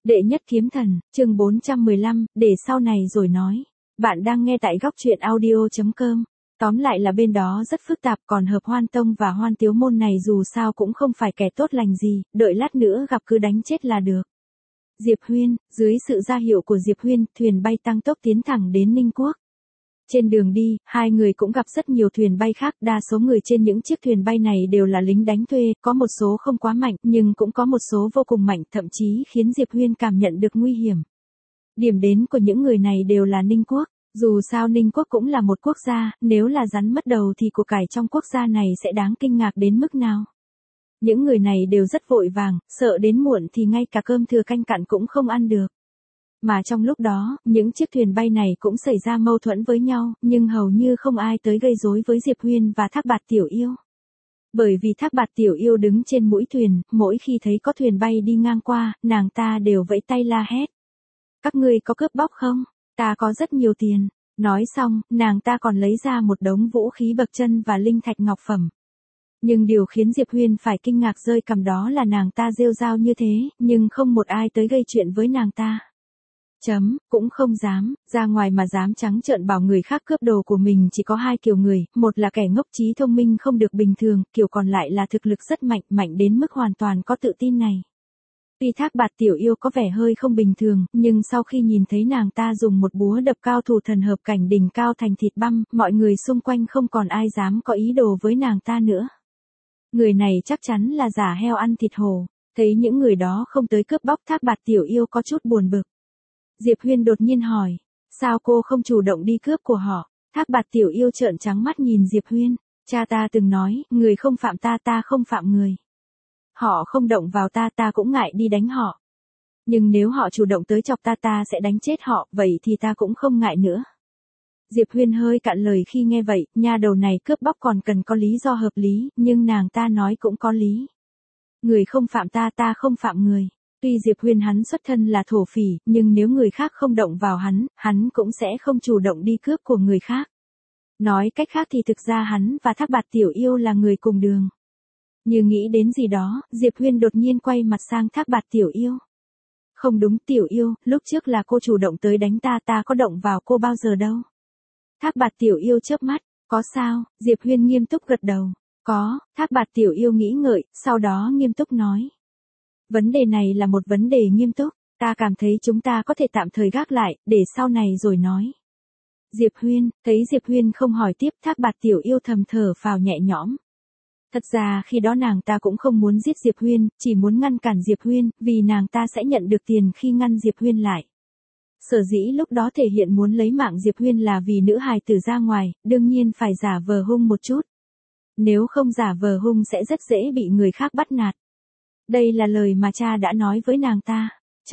Đệ nhất kiếm thần, chương 415, để sau này rồi nói. Bạn đang nghe tại góc truyện audio.com. Tóm lại là bên đó rất phức tạp, còn Hợp Hoan Tông và Hoan Tiếu Môn này dù sao cũng không phải kẻ tốt lành gì, đợi lát nữa gặp cứ đánh chết là được. Diệp Huyên, dưới sự ra hiệu của Diệp Huyên, thuyền bay tăng tốc tiến thẳng đến Ninh Quốc. Trên đường đi, hai người cũng gặp rất nhiều thuyền bay khác, đa số người trên những chiếc thuyền bay này đều là lính đánh thuê, có một số không quá mạnh, nhưng cũng có một số vô cùng mạnh, thậm chí khiến Diệp Huyên cảm nhận được nguy hiểm. Điểm đến của những người này đều là Ninh Quốc, dù sao Ninh Quốc cũng là một quốc gia, nếu là rắn mất đầu thì của cải trong quốc gia này sẽ đáng kinh ngạc đến mức nào. Những người này đều rất vội vàng, sợ đến muộn thì ngay cả cơm thừa canh cặn cũng không ăn được. Mà trong lúc đó, những chiếc thuyền bay này cũng xảy ra mâu thuẫn với nhau, nhưng hầu như không ai tới gây rối với Diệp Huyên và Thác Bạt Tiểu Yêu. Bởi vì Thác Bạt Tiểu Yêu đứng trên mũi thuyền, mỗi khi thấy có thuyền bay đi ngang qua, nàng ta đều vẫy tay la hét. Các ngươi có cướp bóc không? Ta có rất nhiều tiền. Nói xong, nàng ta còn lấy ra một đống vũ khí bậc chân và linh thạch ngọc phẩm. Nhưng điều khiến Diệp Huyên phải kinh ngạc rơi cằm đó là nàng ta rêu rao như thế, nhưng không một ai tới gây chuyện với nàng ta. Cũng không dám, ra ngoài mà dám trắng trợn bảo người khác cướp đồ của mình chỉ có hai kiểu người, một là kẻ ngốc trí thông minh không được bình thường, kiểu còn lại là thực lực rất mạnh, mạnh đến mức hoàn toàn có tự tin này. Tuy Thác Bạt Tiểu Yêu có vẻ hơi không bình thường, nhưng sau khi nhìn thấy nàng ta dùng một búa đập cao thủ thần hợp cảnh đỉnh cao thành thịt băm, mọi người xung quanh không còn ai dám có ý đồ với nàng ta nữa. Người này chắc chắn là giả heo ăn thịt hổ, thấy những người đó không tới cướp bóc Thác Bạt Tiểu Yêu có chút buồn bực. Diệp Huyên đột nhiên hỏi, sao cô không chủ động đi cướp của họ? Thác Bạt Tiểu Yêu trợn trắng mắt nhìn Diệp Huyên, cha ta từng nói, người không phạm ta ta không phạm người. Họ không động vào ta ta cũng ngại đi đánh họ. Nhưng nếu họ chủ động tới chọc ta ta sẽ đánh chết họ, vậy thì ta cũng không ngại nữa. Diệp Huyên hơi cạn lời khi nghe vậy, nha đầu này cướp bóc còn cần có lý do hợp lý, nhưng nàng ta nói cũng có lý. Người không phạm ta ta không phạm người. Tuy Diệp Huyên hắn xuất thân là thổ phỉ, nhưng nếu người khác không động vào hắn cũng sẽ không chủ động đi cướp của người khác. Nói cách khác thì thực ra hắn và Thác Bạt Tiểu Yêu là người cùng đường. Như nghĩ đến gì đó, Diệp Huyên đột nhiên quay mặt sang Thác Bạt Tiểu Yêu. Không đúng Tiểu Yêu, lúc trước là cô chủ động tới đánh ta ta có động vào cô bao giờ đâu. Thác Bạt Tiểu Yêu chớp mắt, có sao? Diệp Huyên nghiêm túc gật đầu. Có, Thác Bạt Tiểu Yêu nghĩ ngợi, sau đó nghiêm túc nói. Vấn đề này là một vấn đề nghiêm túc, ta cảm thấy chúng ta có thể tạm thời gác lại, để sau này rồi nói. Diệp Huyên, thấy Diệp Huyên không hỏi tiếp, Thác Bạt Tiểu Yêu thầm thở phào nhẹ nhõm. Thật ra khi đó nàng ta cũng không muốn giết Diệp Huyên, chỉ muốn ngăn cản Diệp Huyên, vì nàng ta sẽ nhận được tiền khi ngăn Diệp Huyên lại. Sở dĩ lúc đó thể hiện muốn lấy mạng Diệp Huyên là vì nữ hài tử ra ngoài, đương nhiên phải giả vờ hung một chút. Nếu không giả vờ hung sẽ rất dễ bị người khác bắt nạt. Đây là lời mà cha đã nói với nàng ta.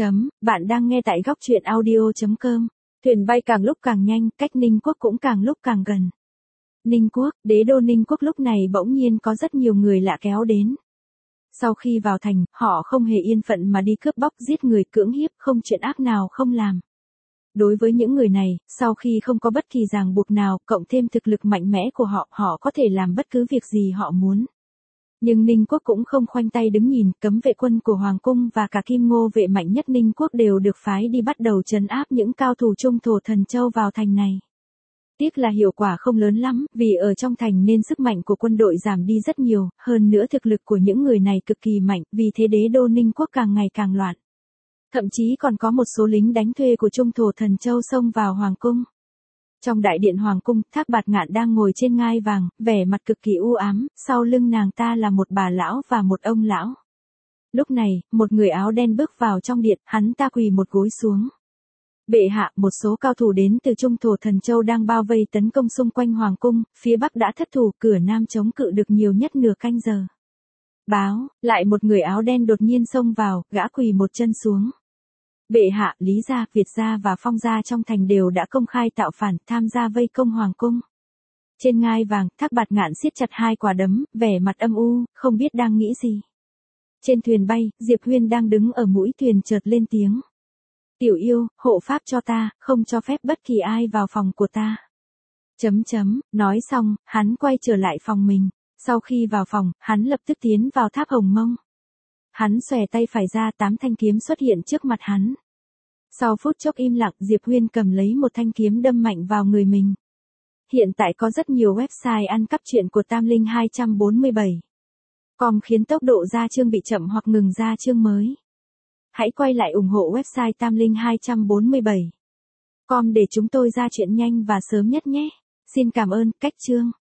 Bạn đang nghe tại góc truyện audio.com. Thuyền bay càng lúc càng nhanh, cách Ninh Quốc cũng càng lúc càng gần. Ninh Quốc, đế đô Ninh Quốc lúc này bỗng nhiên có rất nhiều người lạ kéo đến. Sau khi vào thành, họ không hề yên phận mà đi cướp bóc giết người cưỡng hiếp, không chuyện ác nào không làm. Đối với những người này, sau khi không có bất kỳ ràng buộc nào, cộng thêm thực lực mạnh mẽ của họ, họ có thể làm bất cứ việc gì họ muốn. Nhưng Ninh Quốc cũng không khoanh tay đứng nhìn, cấm vệ quân của Hoàng Cung và cả Kim Ngô vệ mạnh nhất Ninh Quốc đều được phái đi bắt đầu trấn áp những cao thủ trung thổ Thần Châu vào thành này. Tiếc là hiệu quả không lớn lắm, vì ở trong thành nên sức mạnh của quân đội giảm đi rất nhiều, hơn nữa thực lực của những người này cực kỳ mạnh, vì thế đế đô Ninh Quốc càng ngày càng loạn. Thậm chí còn có một số lính đánh thuê của trung thổ Thần Châu xông vào Hoàng Cung. Trong đại điện Hoàng Cung, Thác Bạt Ngạn đang ngồi trên ngai vàng, vẻ mặt cực kỳ u ám, sau lưng nàng ta là một bà lão và một ông lão. Lúc này, một người áo đen bước vào trong điện, hắn ta quỳ một gối xuống. Bệ hạ, một số cao thủ đến từ trung thổ Thần Châu đang bao vây tấn công xung quanh Hoàng Cung, phía Bắc đã thất thủ, cửa Nam chống cự được nhiều nhất nửa canh giờ. Báo, lại một người áo đen đột nhiên xông vào, gã quỳ một chân xuống. Bệ hạ, Lý gia, Việt gia và Phong gia trong thành đều đã công khai tạo phản, tham gia vây công Hoàng Cung. Trên ngai vàng, Thác Bạt Ngạn siết chặt hai quả đấm, vẻ mặt âm u, không biết đang nghĩ gì. Trên thuyền bay, Diệp Huyên đang đứng ở mũi thuyền chợt lên tiếng. Tiểu Yêu, hộ pháp cho ta, không cho phép bất kỳ ai vào phòng của ta. Nói xong, hắn quay trở lại phòng mình. Sau khi vào phòng, hắn lập tức tiến vào tháp Hồng Mông. Hắn xòe tay phải ra, 8 thanh kiếm xuất hiện trước mặt hắn. Sau phút chốc im lặng, Diệp Huyên cầm lấy một thanh kiếm đâm mạnh vào người mình. Hiện tại có rất nhiều website ăn cắp truyện của Tam Linh 247. Com khiến tốc độ ra chương bị chậm hoặc ngừng ra chương mới. Hãy quay lại ủng hộ website Tam Linh 247. Com để chúng tôi ra chuyện nhanh và sớm nhất nhé. Xin cảm ơn, cách chương.